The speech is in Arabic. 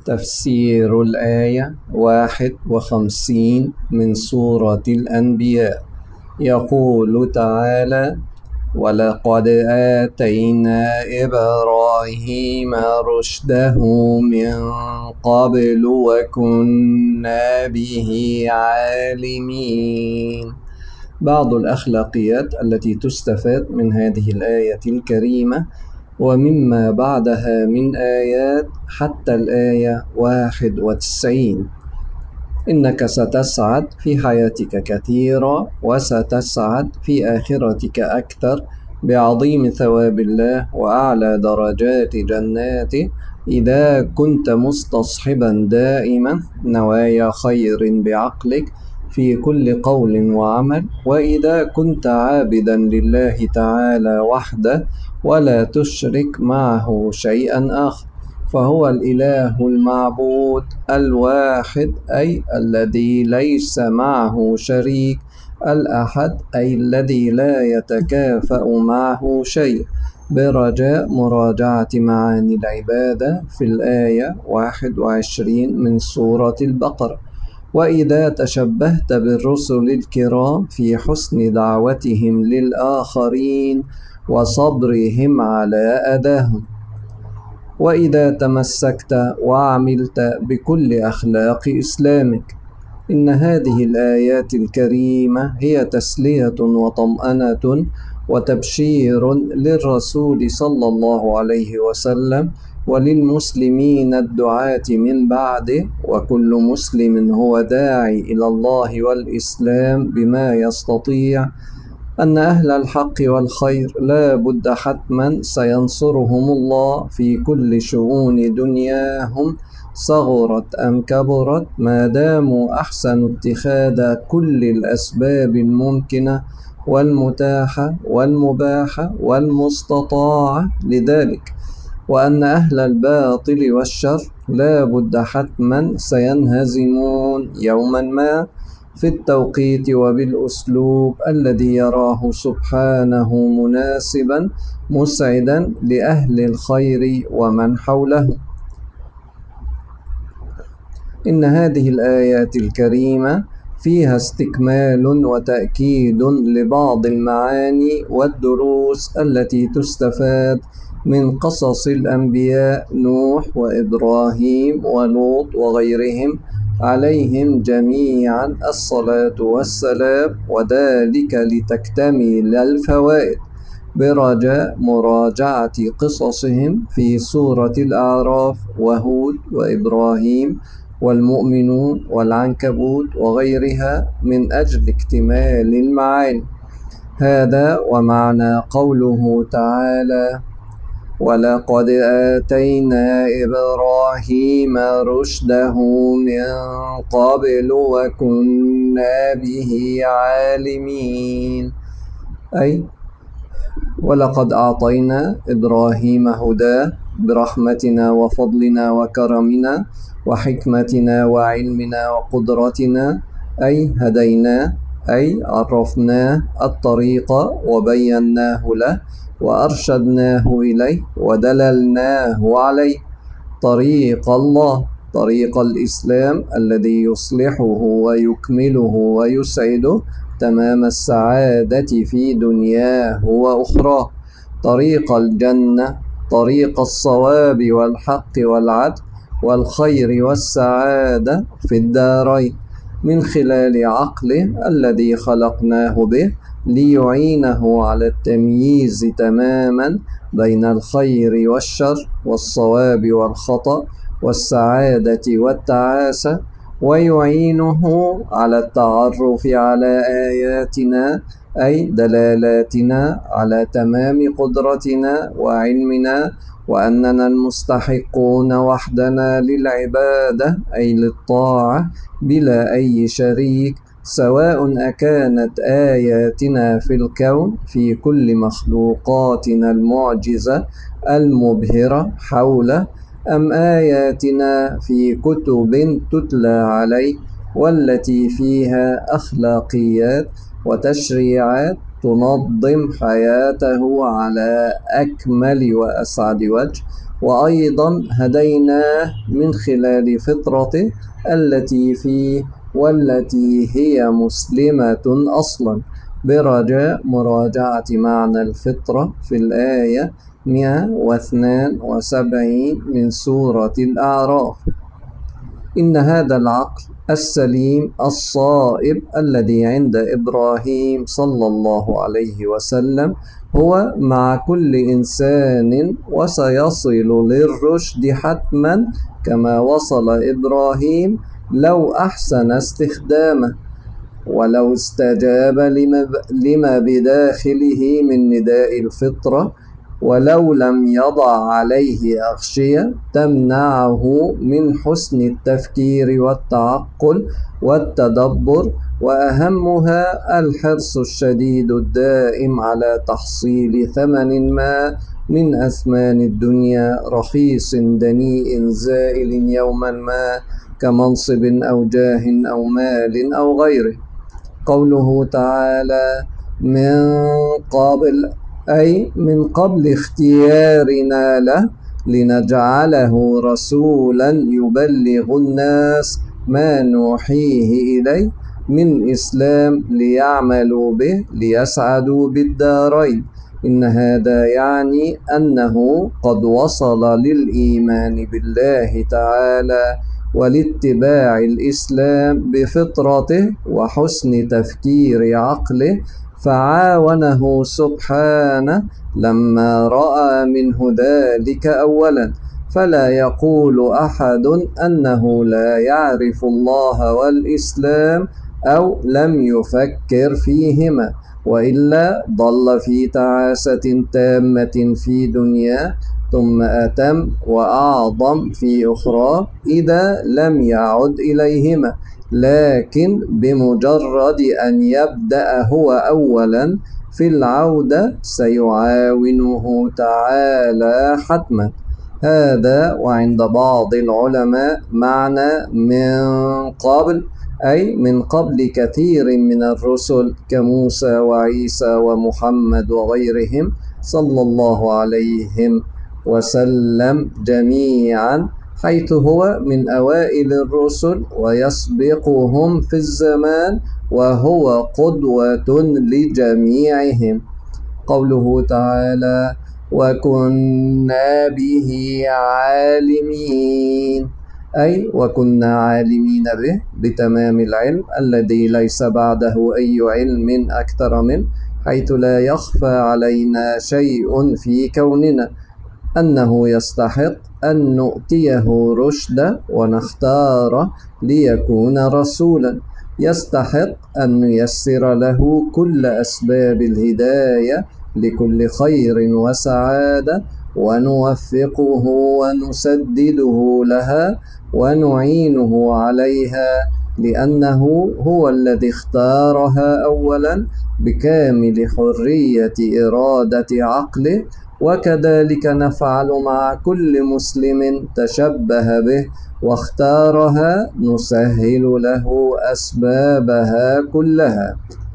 تفسير الآية 51 من سورة الأنبياء. يقول تعالى: ولقد آتينا إبراهيم رشده من قبل وكنا به عالمين. بعض الأخلاقيات التي تستفاد من هذه الآية الكريمة ومما بعدها من آيات حتى الآية 91: إنك ستسعد في حياتك كثيرا وستسعد في آخرتك أكثر بعظيم ثواب الله وأعلى درجات جناته إذا كنت مستصحبا دائما نوايا خير بعقلك في كل قول وعمل، وإذا كنت عابدا لله تعالى وحده ولا تشرك معه شيئا آخر، فهو الإله المعبود الواحد أي الذي ليس معه شريك، الأحد أي الذي لا يتكافأ معه شيء، برجاء مراجعة معاني العبادة في الآية 21 من سورة البقرة. وإذا تشبهت بالرسل الكرام في حسن دعوتهم للآخرين وصبرهم على أذاهم، وإذا تمسكت وعملت بكل أخلاق إسلامك، إن هذه الآيات الكريمة هي تسلية وطمأنة وتبشير للرسول صلى الله عليه وسلم وللمسلمين الدعاة من بعده، وكل مسلم هو داعي إلى الله والإسلام بما يستطيع، أن أهل الحق والخير لا بد حتما سينصرهم الله في كل شؤون دنياهم صغرت أم كبرت، ما داموا أحسنوا اتخاذ كل الأسباب الممكنة والمتاحة والمباحة والمستطاعة لذلك، وأن أهل الباطل والشر لا بد حتما سينهزمون يوما ما في التوقيت وبالأسلوب الذي يراه سبحانه مناسبا مسعدا لأهل الخير ومن حولهم. إن هذه الآيات الكريمة فيها استكمال وتأكيد لبعض المعاني والدروس التي تستفاد من قصص الأنبياء نوح وإبراهيم ولوط وغيرهم عليهم جميعا الصلاة والسلام، وذلك لتكتمل الفوائد برجاء مراجعة قصصهم في سورة الأعراف وهود وإبراهيم والمؤمنون والعنكبوت وغيرها من أجل اكتمال المعاني. هذا ومعنى قوله تعالى: ولقد آتينا إبراهيم رشده من قبل وكنا به عالمين، أي ولقد أعطينا إبراهيم هداه برحمتنا وفضلنا وكرمنا وحكمتنا وعلمنا وقدرتنا، أي هديناه، أي عرفناه الطريق وبيناه له وأرشدناه إليه ودللناه عليه طريق الله، طريق الإسلام الذي يصلحه ويكمله ويسعده تمام السعادة في دنياه وأخراه، طريق الجنة، طريق الصواب والحق والعدل والخير والسعادة في الدارين، من خلال عقله الذي خلقناه به ليعينه على التمييز تماما بين الخير والشر والصواب والخطأ والسعادة والتعاسة، ويعينه على التعرف على آياتنا أي دلالاتنا على تمام قدرتنا وعلمنا، وأننا المستحقون وحدنا للعبادة أي للطاعة بلا أي شريك، سواء أكانت آياتنا في الكون في كل مخلوقاتنا المعجزة المبهرة حوله، أم آياتنا في كتب تتلى عليه والتي فيها أخلاقيات وتشريعات تنظم حياته على أكمل وأسعد وجه، وأيضا هديناه من خلال فطرته التي فيه والتي هي مسلمة أصلا، برجاء مراجعة معنى الفطرة في الآية 172 من سورة الأعراف. إن هذا العقل السليم الصائب الذي عند إبراهيم صلى الله عليه وسلم هو مع كل إنسان، وسيصل للرشد حتما كما وصل إبراهيم لو أحسن استخدامه، ولو استجاب لما بداخله من نداء الفطرة، ولو لم يضع عليه أغشية تمنعه من حسن التفكير والتعقل والتدبر، وأهمها الحرص الشديد الدائم على تحصيل ثمن ما من أثمان الدنيا، رخيص دنيء زائل يوما ما، كمنصب أو جاه أو مال أو غيره. قوله تعالى من قبل، أي من قبل اختيارنا له لنجعله رسولا يبلغ الناس ما نوحيه إليه من إسلام ليعملوا به ليسعدوا بالدارين. إن هذا يعني أنه قد وصل للإيمان بالله تعالى والاتباع الإسلام بفطرته وحسن تفكير عقله، فعاونه سبحانه لما رأى منه ذلك أولا. فلا يقول أحد أنه لا يعرف الله والإسلام أو لم يفكر فيهما، وإلا ضل في تعاسة تامة في دنياه، ثم أتم وأعظم في أخرى إذا لم يعد إليهما. لكن بمجرد أن يبدأ هو أولا في العودة سيعاونه تعالى حتما. هذا وعند بعض العلماء معنى من قبل، أي من قبل كثير من الرسل كموسى وعيسى ومحمد وغيرهم صلى الله عليهم وسلم جميعا، حيث هو من أوائل الرسل ويسبقهم في الزمان وهو قدوة لجميعهم. قوله تعالى وكنا به عالمين، أي وكنا عالمين به بتمام العلم الذي ليس بعده أي علم أكثر منه، حيث لا يخفى علينا شيء في كوننا أنه يستحق أن نؤتيه رشدا ونختاره ليكون رسولا، يستحق أن نيسر له كل أسباب الهداية لكل خير وسعادة، ونوفقه ونسدده لها ونعينه عليها، لأنه هو الذي اختارها أولا بكامل حرية إرادة عقله. وكذلك نفعل مع كل مسلم تشبه به واختارها، نسهل له أسبابها كلها.